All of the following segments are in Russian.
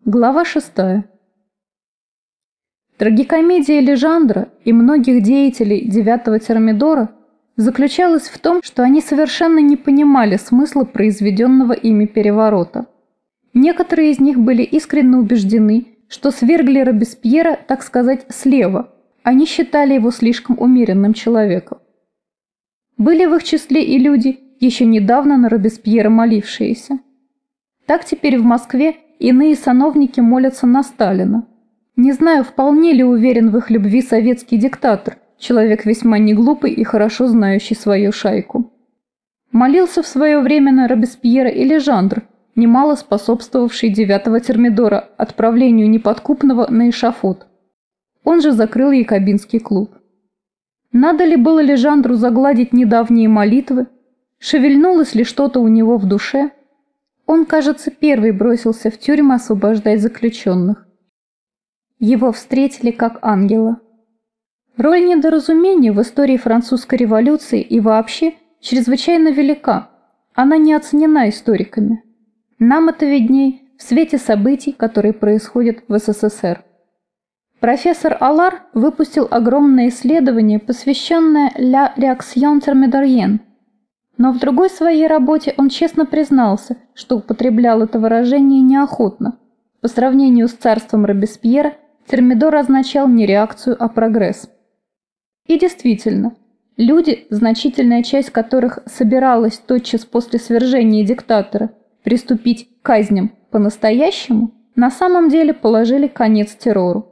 Глава 6. Трагикомедия Лежандра и многих деятелей девятого Термидора заключалась в том, что они совершенно не понимали смысла произведенного ими переворота. Некоторые из них были искренне убеждены, что свергли Робеспьера, так сказать, слева, они считали его слишком умеренным человеком. Были в их числе и люди, еще недавно на Робеспьера молившиеся. Так теперь в Москве иные сановники молятся на Сталина. Не знаю, вполне ли уверен в их любви советский диктатор, человек весьма неглупый и хорошо знающий свою шайку. Молился в свое время на Робеспьера и Лежандр, немало способствовавший девятого Термидора отправлению неподкупного на эшафот. Он же закрыл якобинский клуб. Надо ли было Лежандру загладить недавние молитвы? Шевельнулось ли что-то у него в душе? Он, кажется, первый бросился в тюрьму освобождать заключенных. Его встретили как ангела. Роль недоразумения в истории французской революции и вообще чрезвычайно велика. Она не оценена историками. Нам это видней в свете событий, которые происходят в СССР. Профессор Аллар выпустил огромное исследование, посвященное «La réaction thermidorienne». Но в другой своей работе он честно признался, что употреблял это выражение неохотно. По сравнению с царством Робеспьера, Термидор означал не реакцию, а прогресс. И действительно, люди, значительная часть которых собиралась тотчас после свержения диктатора приступить к казням по-настоящему, на самом деле положили конец террору.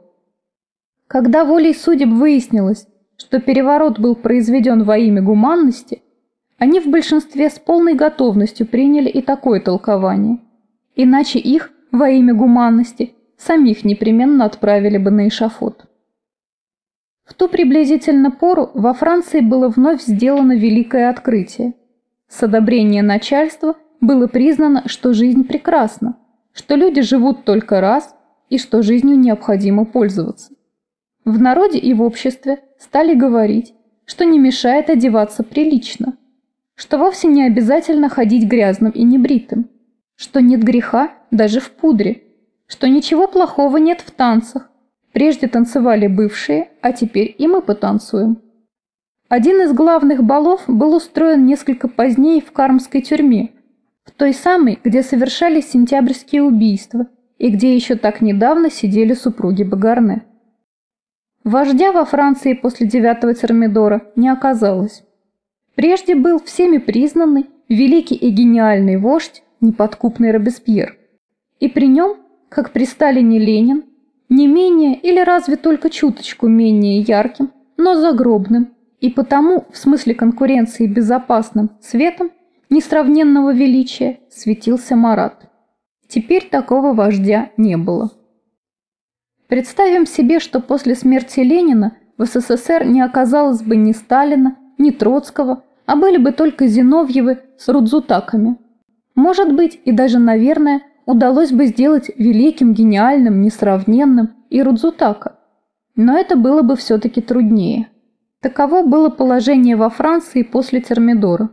Когда волей судеб выяснилось, что переворот был произведен во имя гуманности, они в большинстве с полной готовностью приняли и такое толкование. Иначе их, во имя гуманности, самих непременно отправили бы на эшафот. В ту приблизительно пору во Франции было вновь сделано великое открытие. С одобрения начальства было признано, что жизнь прекрасна, что люди живут только раз и что жизнью необходимо пользоваться. В народе и в обществе стали говорить, что не мешает одеваться прилично, что вовсе не обязательно ходить грязным и небритым, что нет греха даже в пудре, что ничего плохого нет в танцах. Прежде танцевали бывшие, а теперь и мы потанцуем. Один из главных балов был устроен несколько позднее в Кармской тюрьме, в той самой, где совершались сентябрьские убийства и где еще так недавно сидели супруги Багарне. Вождя во Франции после девятого Термидора не оказалось. Прежде был всеми признанный, великий и гениальный вождь, неподкупный Робеспьер. И при нем, как при Сталине Ленин, не менее или разве только чуточку менее ярким, но загробным, и потому, в смысле конкуренции безопасным светом несравненного величия, светился Марат. Теперь такого вождя не было. Представим себе, что после смерти Ленина в СССР не оказалось бы ни Сталина, ни Троцкого, а были бы только Зиновьевы с Рудзутаками. Может быть, и даже, наверное, удалось бы сделать великим, гениальным, несравненным и Рудзутака. Но это было бы все-таки труднее. Таково было положение во Франции после Термидора.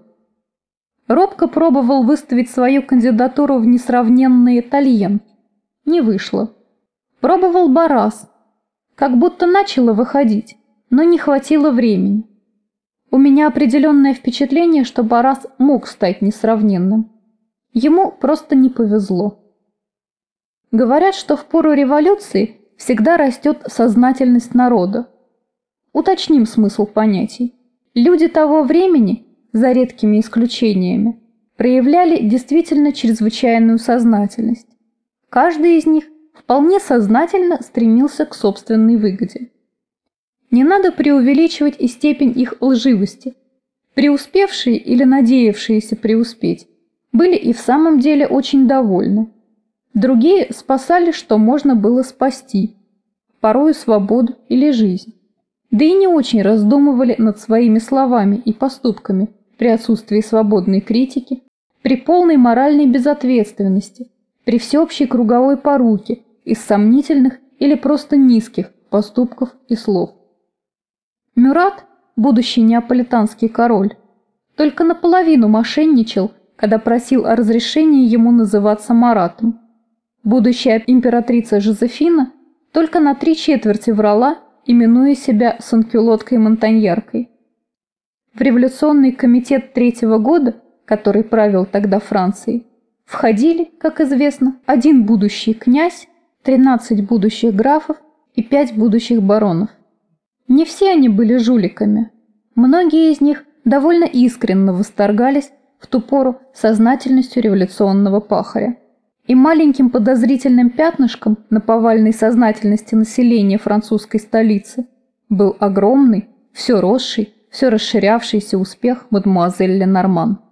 Робко пробовал выставить свою кандидатуру в несравненные Тальен. Не вышло. Пробовал Баррас. Как будто начало выходить, но не хватило времени. У меня определенное впечатление, что Баррас мог стать несравненным. Ему просто не повезло. Говорят, что в пору революции всегда растет сознательность народа. Уточним смысл понятий. Люди того времени, за редкими исключениями, проявляли действительно чрезвычайную сознательность. Каждый из них вполне сознательно стремился к собственной выгоде. Не надо преувеличивать и степень их лживости. Преуспевшие или надеявшиеся преуспеть были и в самом деле очень довольны. Другие спасали, что можно было спасти, порою свободу или жизнь. Да и не очень раздумывали над своими словами и поступками при отсутствии свободной критики, при полной моральной безответственности, при всеобщей круговой поруке из сомнительных или просто низких поступков и слов. Мюрат, будущий неаполитанский король, только наполовину мошенничал, когда просил о разрешении ему называться Маратом. Будущая императрица Жозефина только на 3/4 врала, именуя себя санкюлоткой-монтаньяркой. В революционный комитет 3-го года, который правил тогда Францией, входили, как известно, 1 будущий князь, 13 будущих графов и 5 будущих баронов. Не все они были жуликами. Многие из них довольно искренне восторгались в ту пору сознательностью революционного пахаря. И маленьким подозрительным пятнышком на повальной сознательности населения французской столицы был огромный, все росший, все расширявшийся успех мадемуазель Ленорман.